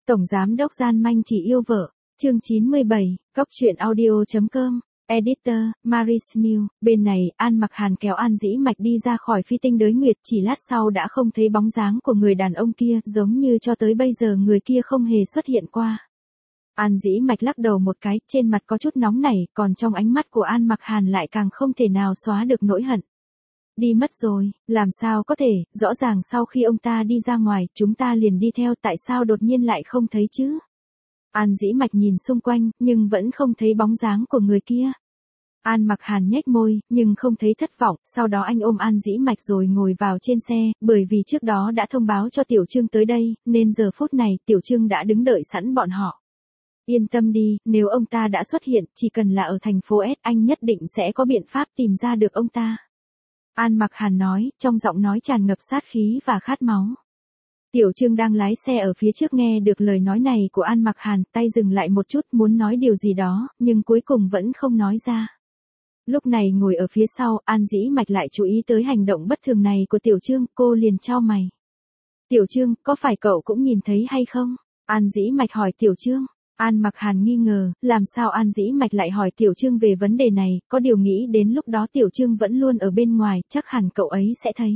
Tổng giám đốc gian manh chỉ yêu vợ, chương 97, Cóc truyện audio.com, Editor, Marie Smith. Bên này, An Mặc Hàn kéo An Dĩ Mạch đi ra khỏi Phi Tinh Đới Nguyệt, chỉ lát sau đã không thấy bóng dáng của người đàn ông kia, giống như cho tới bây giờ người kia không hề xuất hiện qua. An Dĩ Mạch lắc đầu một cái, trên mặt có chút nóng nảy, còn trong ánh mắt của An Mặc Hàn lại càng không thể nào xóa được nỗi hận. Đi mất rồi, làm sao có thể, rõ ràng sau khi ông ta đi ra ngoài, chúng ta liền đi theo, tại sao đột nhiên lại không thấy chứ? An Dĩ Mạch nhìn xung quanh, nhưng vẫn không thấy bóng dáng của người kia. An Mặc Hàn nhếch môi, nhưng không thấy thất vọng, sau đó anh ôm An Dĩ Mạch rồi ngồi vào trên xe, bởi vì trước đó đã thông báo cho Tiểu Trương tới đây, nên giờ phút này Tiểu Trương đã đứng đợi sẵn bọn họ. Yên tâm đi, nếu ông ta đã xuất hiện, chỉ cần là ở thành phố S, anh nhất định sẽ có biện pháp tìm ra được ông ta. An Mặc Hàn nói, trong giọng nói tràn ngập sát khí và khát máu. Tiểu Trương đang lái xe ở phía trước nghe được lời nói này của An Mặc Hàn, tay dừng lại một chút muốn nói điều gì đó, nhưng cuối cùng vẫn không nói ra. Lúc này ngồi ở phía sau, An Dĩ Mạch lại chú ý tới hành động bất thường này của Tiểu Trương, cô liền chau mày. Tiểu Trương, có phải cậu cũng nhìn thấy hay không? An Dĩ Mạch hỏi Tiểu Trương. An Mặc Hàn nghi ngờ, làm sao An Dĩ Mạch lại hỏi Tiểu Trương về vấn đề này, có điều nghĩ đến lúc đó Tiểu Trương vẫn luôn ở bên ngoài, chắc hẳn cậu ấy sẽ thấy.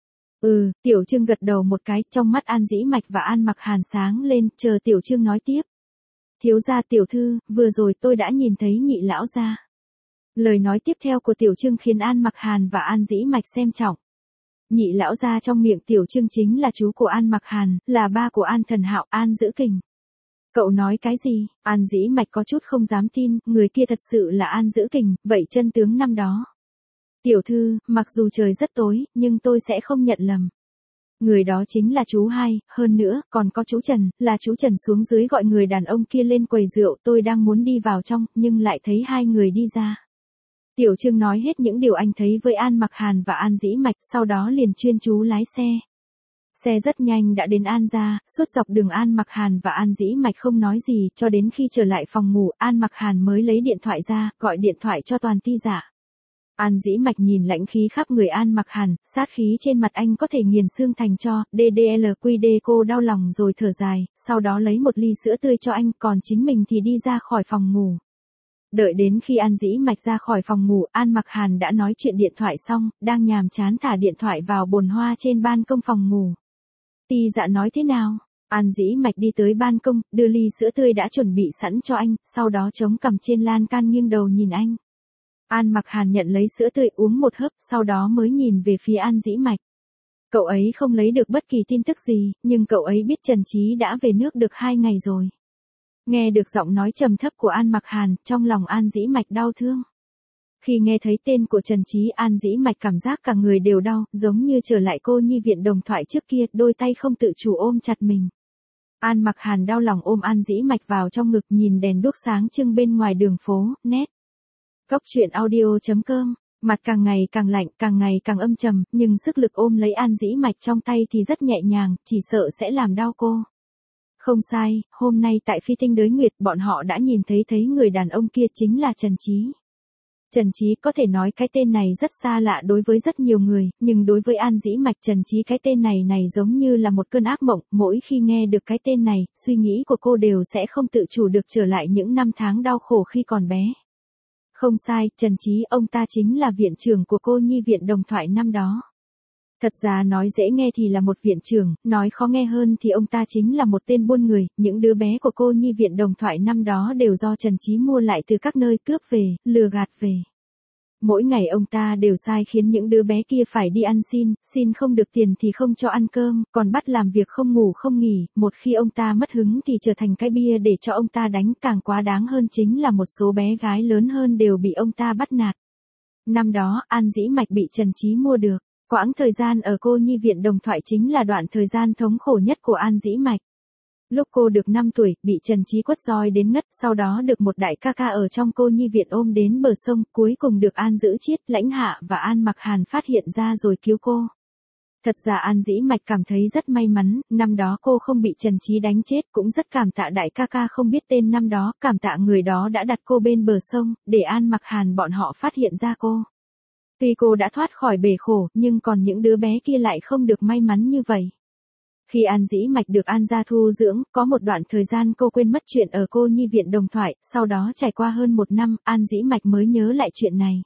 Tiểu Trương gật đầu một cái, trong mắt An Dĩ Mạch và An Mặc Hàn sáng lên, chờ Tiểu Trương nói tiếp. Thiếu gia tiểu thư, vừa rồi tôi đã nhìn thấy Nhị lão gia. Lời nói tiếp theo của Tiểu Trương khiến An Mặc Hàn và An Dĩ Mạch xem trọng. Nhị lão gia trong miệng Tiểu Trương chính là chú của An Mặc Hàn, là ba của An Thần Hạo, An Dữ Kình. Cậu nói cái gì? An Dĩ Mạch có chút không dám tin, người kia thật sự là An Dữ Kình, vậy chân tướng năm đó. Tiểu thư, mặc dù trời rất tối, nhưng tôi sẽ không nhận lầm. Người đó chính là chú hai, hơn nữa, còn có chú Trần, là chú Trần xuống dưới gọi người đàn ông kia lên quầy rượu, tôi đang muốn đi vào trong, nhưng lại thấy hai người đi ra. Tiểu Trương nói hết những điều anh thấy với An Mặc Hàn và An Dĩ Mạch, sau đó liền chuyên chú lái xe. Xe rất nhanh đã đến An gia, suốt dọc đường An Mặc Hàn và An Dĩ Mạch không nói gì, cho đến khi trở lại phòng ngủ, An Mặc Hàn mới lấy điện thoại ra, gọi điện thoại cho Toàn Ti Dạ. An Dĩ Mạch nhìn lãnh khí khắp người An Mặc Hàn, sát khí trên mặt anh có thể nghiền xương thành tro, DDLQD cô đau lòng rồi thở dài, sau đó lấy một ly sữa tươi cho anh, còn chính mình thì đi ra khỏi phòng ngủ. Đợi đến khi An Dĩ Mạch ra khỏi phòng ngủ, An Mặc Hàn đã nói chuyện điện thoại xong, đang nhàm chán thả điện thoại vào bồn hoa trên ban công phòng ngủ. Ti Dạ nói thế nào? An Dĩ Mạch đi tới ban công, đưa ly sữa tươi đã chuẩn bị sẵn cho anh, sau đó chống cằm trên lan can nghiêng đầu nhìn anh. An Mặc Hàn nhận lấy sữa tươi uống một hớp, sau đó mới nhìn về phía An Dĩ Mạch. Cậu ấy không lấy được bất kỳ tin tức gì, nhưng cậu ấy biết Trần Chí đã về nước được 2 ngày rồi. Nghe được giọng nói trầm thấp của An Mặc Hàn, trong lòng An Dĩ Mạch đau thương. Khi nghe thấy tên của Trần Chí, An Dĩ Mạch cảm giác cả người đều đau, giống như trở lại cô nhi viện đồng thoại trước kia, đôi tay không tự chủ ôm chặt mình. An Mặc Hàn đau lòng ôm An Dĩ Mạch vào trong ngực, nhìn đèn đuốc sáng trưng bên ngoài đường phố, nét. Cóc truyện audio.com, mặt càng ngày càng lạnh, càng ngày càng âm trầm, nhưng sức lực ôm lấy An Dĩ Mạch trong tay thì rất nhẹ nhàng, chỉ sợ sẽ làm đau cô. Không sai, hôm nay tại Phi Tinh Đới Nguyệt, bọn họ đã nhìn thấy người đàn ông kia chính là Trần Chí. Trần Chí có thể nói cái tên này rất xa lạ đối với rất nhiều người, nhưng đối với An Dĩ Mạch Trần Chí cái tên này giống như là một cơn ác mộng, mỗi khi nghe được cái tên này, suy nghĩ của cô đều sẽ không tự chủ được trở lại những năm tháng đau khổ khi còn bé. Không sai, Trần Chí ông ta chính là viện trưởng của cô nhi viện đồng thoại năm đó. Thật ra nói dễ nghe thì là một viện trưởng, nói khó nghe hơn thì ông ta chính là một tên buôn người, những đứa bé của cô nhi viện đồng thoại năm đó đều do Trần Chí mua lại từ các nơi cướp về, lừa gạt về. Mỗi ngày ông ta đều sai khiến những đứa bé kia phải đi ăn xin không được tiền thì không cho ăn cơm, còn bắt làm việc không ngủ không nghỉ, một khi ông ta mất hứng thì trở thành cái bia để cho ông ta đánh, càng quá đáng hơn chính là một số bé gái lớn hơn đều bị ông ta bắt nạt. Năm đó, An Dĩ Mạch bị Trần Chí mua được. Quãng thời gian ở cô nhi viện đồng thoại chính là đoạn thời gian thống khổ nhất của An Dĩ Mạch. Lúc cô được 5 tuổi, bị Trần Chí quất roi đến ngất, sau đó được một đại ca ca ở trong cô nhi viện ôm đến bờ sông, cuối cùng được An Dữ Chiết, Lãnh Hạ và An Mặc Hàn phát hiện ra rồi cứu cô. Thật ra An Dĩ Mạch cảm thấy rất may mắn, năm đó cô không bị Trần Chí đánh chết, cũng rất cảm tạ đại ca ca không biết tên năm đó, cảm tạ người đó đã đặt cô bên bờ sông, để An Mặc Hàn bọn họ phát hiện ra cô. Tuy cô đã thoát khỏi bể khổ, nhưng còn những đứa bé kia lại không được may mắn như vậy. Khi An Dĩ Mạch được An gia thu dưỡng, có một đoạn thời gian cô quên mất chuyện ở cô nhi viện Đồng Thoại, sau đó trải qua hơn 1 năm, An Dĩ Mạch mới nhớ lại chuyện này.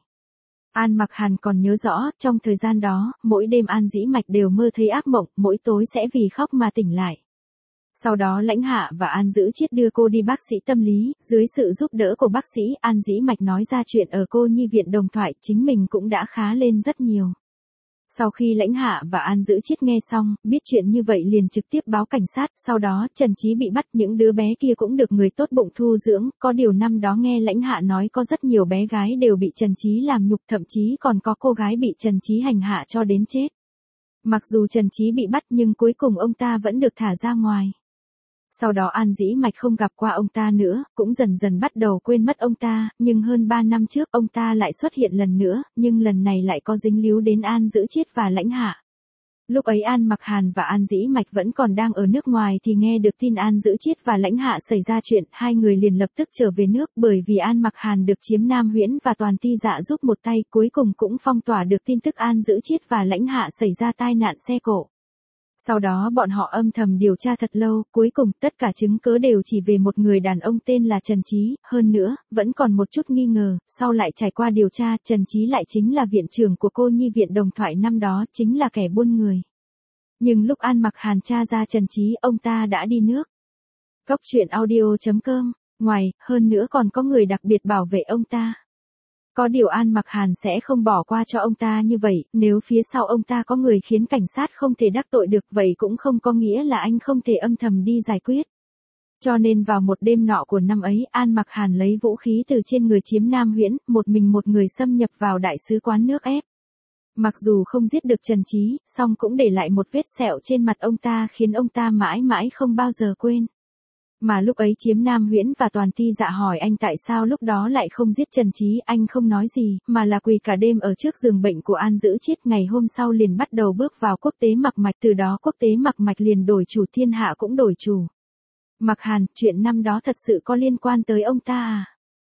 An Mặc Hàn còn nhớ rõ, trong thời gian đó, mỗi đêm An Dĩ Mạch đều mơ thấy ác mộng, mỗi tối sẽ vì khóc mà tỉnh lại. Sau đó Lãnh Hạ và An Dữ Chiết đưa cô đi bác sĩ tâm lý, dưới sự giúp đỡ của bác sĩ, An Dĩ Mạch nói ra chuyện ở cô nhi viện Đồng Thoại, chính mình cũng đã khá lên rất nhiều. Sau khi Lãnh Hạ và An Dữ Chiết nghe xong, biết chuyện như vậy liền trực tiếp báo cảnh sát, sau đó Trần Chí bị bắt, những đứa bé kia cũng được người tốt bụng thu dưỡng, có điều năm đó nghe Lãnh Hạ nói có rất nhiều bé gái đều bị Trần Chí làm nhục, thậm chí còn có cô gái bị Trần Chí hành hạ cho đến chết. Mặc dù Trần Chí bị bắt nhưng cuối cùng ông ta vẫn được thả ra ngoài. Sau đó An Dĩ Mạch không gặp qua ông ta nữa, cũng dần dần bắt đầu quên mất ông ta, nhưng hơn 3 năm trước ông ta lại xuất hiện lần nữa, nhưng lần này lại có dính líu đến An Dữ Chiết và Lãnh Hạ. Lúc ấy An Mặc Hàn và An Dĩ Mạch vẫn còn đang ở nước ngoài thì nghe được tin An Dữ Chiết và Lãnh Hạ xảy ra chuyện, hai người liền lập tức trở về nước, bởi vì An Mặc Hàn được Chiếm Nam Huyễn và Toàn Ti Dạ giúp một tay, cuối cùng cũng phong tỏa được tin tức An Dữ Chiết và Lãnh Hạ xảy ra tai nạn xe cộ. Sau đó bọn họ âm thầm điều tra thật lâu, cuối cùng tất cả chứng cứ đều chỉ về một người đàn ông tên là Trần Chí, hơn nữa, vẫn còn một chút nghi ngờ, sau lại trải qua điều tra, Trần Chí lại chính là viện trưởng của cô nhi viện Đồng Thoại năm đó, chính là kẻ buôn người. Nhưng lúc An Mặc Hàn tra ra Trần Chí, ông ta đã đi nước. Góc truyện audio.com, ngoài, hơn nữa còn có người đặc biệt bảo vệ ông ta. Có điều An Mặc Hàn sẽ không bỏ qua cho ông ta như vậy, nếu phía sau ông ta có người khiến cảnh sát không thể đắc tội được, vậy cũng không có nghĩa là anh không thể âm thầm đi giải quyết. Cho nên vào một đêm nọ của năm ấy, An Mặc Hàn lấy vũ khí từ trên người Chiếm Nam Huyễn, một mình một người xâm nhập vào đại sứ quán nước ép. Mặc dù không giết được Trần Chí, song cũng để lại một vết sẹo trên mặt ông ta khiến ông ta mãi mãi không bao giờ quên. Mà lúc ấy Chiếm Nam Huyễn và Toàn Ti Dạ hỏi anh tại sao lúc đó lại không giết Trần Chí, anh không nói gì, mà là quỳ cả đêm ở trước giường bệnh của An Dữ Chiết, ngày hôm sau liền bắt đầu bước vào quốc tế Mặc Mạch, từ đó quốc tế Mặc Mạch liền đổi chủ, thiên hạ cũng đổi chủ. Mặc Hàn, chuyện năm đó thật sự có liên quan tới ông ta à?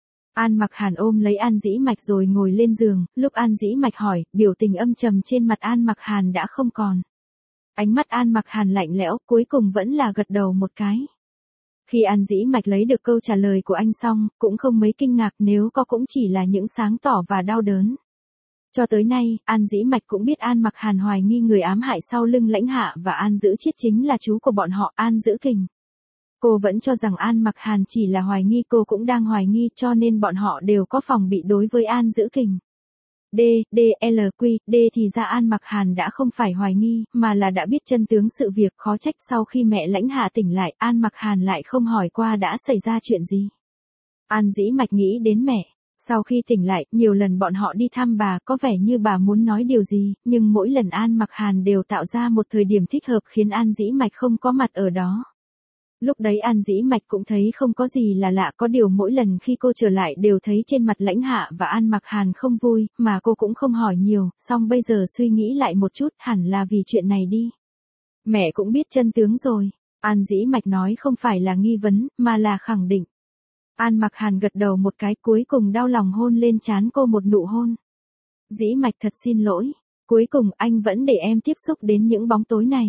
An Mặc Hàn ôm lấy An Dĩ Mạch rồi ngồi lên giường, lúc An Dĩ Mạch hỏi, biểu tình âm trầm trên mặt An Mặc Hàn đã không còn. Ánh mắt An Mặc Hàn lạnh lẽo, cuối cùng vẫn là gật đầu một cái. Khi An Dĩ Mạch lấy được câu trả lời của anh xong, cũng không mấy kinh ngạc, nếu có cũng chỉ là những sáng tỏ và đau đớn. Cho tới nay, An Dĩ Mạch cũng biết An Mặc Hàn hoài nghi người ám hại sau lưng Lãnh Hạ và An Dữ Chiết chính là chú của bọn họ, An Dữ Kình. Cô vẫn cho rằng An Mặc Hàn chỉ là hoài nghi, cô cũng đang hoài nghi, cho nên bọn họ đều có phòng bị đối với An Dữ Kình. D thì ra An Mặc Hàn đã không phải hoài nghi, mà là đã biết chân tướng sự việc, khó trách sau khi mẹ Lãnh Hạ tỉnh lại, An Mặc Hàn lại không hỏi qua đã xảy ra chuyện gì. An Dĩ Mạch nghĩ đến mẹ. Sau khi tỉnh lại, nhiều lần bọn họ đi thăm bà, có vẻ như bà muốn nói điều gì, nhưng mỗi lần An Mặc Hàn đều tạo ra một thời điểm thích hợp khiến An Dĩ Mạch không có mặt ở đó. Lúc đấy An Dĩ Mạch cũng thấy không có gì là lạ, có điều mỗi lần khi cô trở lại đều thấy trên mặt Lãnh Hạ và An Mặc Hàn không vui, mà cô cũng không hỏi nhiều, song bây giờ suy nghĩ lại một chút, hẳn là vì chuyện này đi. Mẹ cũng biết chân tướng rồi. An Dĩ Mạch nói không phải là nghi vấn, mà là khẳng định. An Mặc Hàn gật đầu một cái, cuối cùng đau lòng hôn lên trán cô một nụ hôn. Dĩ Mạch thật xin lỗi, cuối cùng anh vẫn để em tiếp xúc đến những bóng tối này.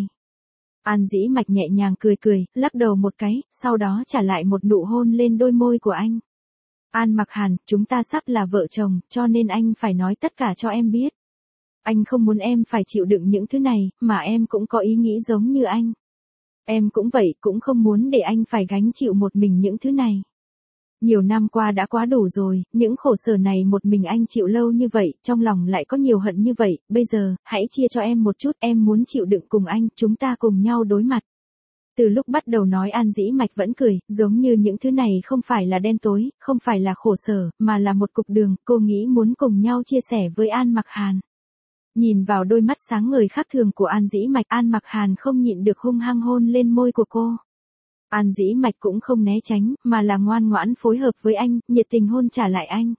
An Dĩ Mạch nhẹ nhàng cười, lắc đầu một cái, sau đó trả lại một nụ hôn lên đôi môi của anh. An Mặc Hàn, chúng ta sắp là vợ chồng, cho nên anh phải nói tất cả cho em biết. Anh không muốn em phải chịu đựng những thứ này, mà em cũng có ý nghĩ giống như anh. Em cũng vậy, cũng không muốn để anh phải gánh chịu một mình những thứ này. Nhiều năm qua đã quá đủ rồi, những khổ sở này một mình anh chịu lâu như vậy, trong lòng lại có nhiều hận như vậy, bây giờ, hãy chia cho em một chút, em muốn chịu đựng cùng anh, chúng ta cùng nhau đối mặt. Từ lúc bắt đầu nói An Dĩ Mạch vẫn cười, giống như những thứ này không phải là đen tối, không phải là khổ sở, mà là một cục đường, cô nghĩ muốn cùng nhau chia sẻ với An Mặc Hàn. Nhìn vào đôi mắt sáng ngời khác thường của An Dĩ Mạch, An Mặc Hàn không nhịn được hung hăng hôn lên môi của cô. An Dĩ Mạch cũng không né tránh, mà là ngoan ngoãn phối hợp với anh, nhiệt tình hôn trả lại anh.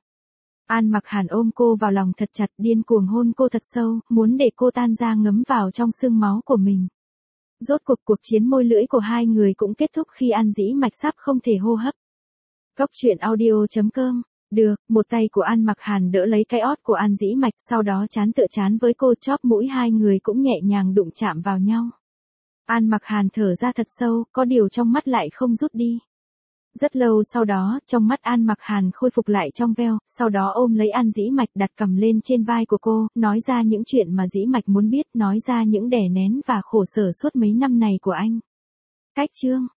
An Mặc Hàn ôm cô vào lòng thật chặt, điên cuồng hôn cô thật sâu, muốn để cô tan ra ngấm vào trong xương máu của mình. Rốt cuộc chiến môi lưỡi của hai người cũng kết thúc khi An Dĩ Mạch sắp không thể hô hấp. Góc truyện audio.com. Được, một tay của An Mặc Hàn đỡ lấy cái ót của An Dĩ Mạch, sau đó trán tựa trán với cô, chóp mũi hai người cũng nhẹ nhàng đụng chạm vào nhau. An Mặc Hàn thở ra thật sâu, có điều trong mắt lại không rút đi. Rất lâu sau đó, trong mắt An Mặc Hàn khôi phục lại trong veo, sau đó ôm lấy An Dĩ Mạch đặt cầm lên trên vai của cô, nói ra những chuyện mà Dĩ Mạch muốn biết, nói ra những đè nén và khổ sở suốt mấy năm này của anh. Cách chương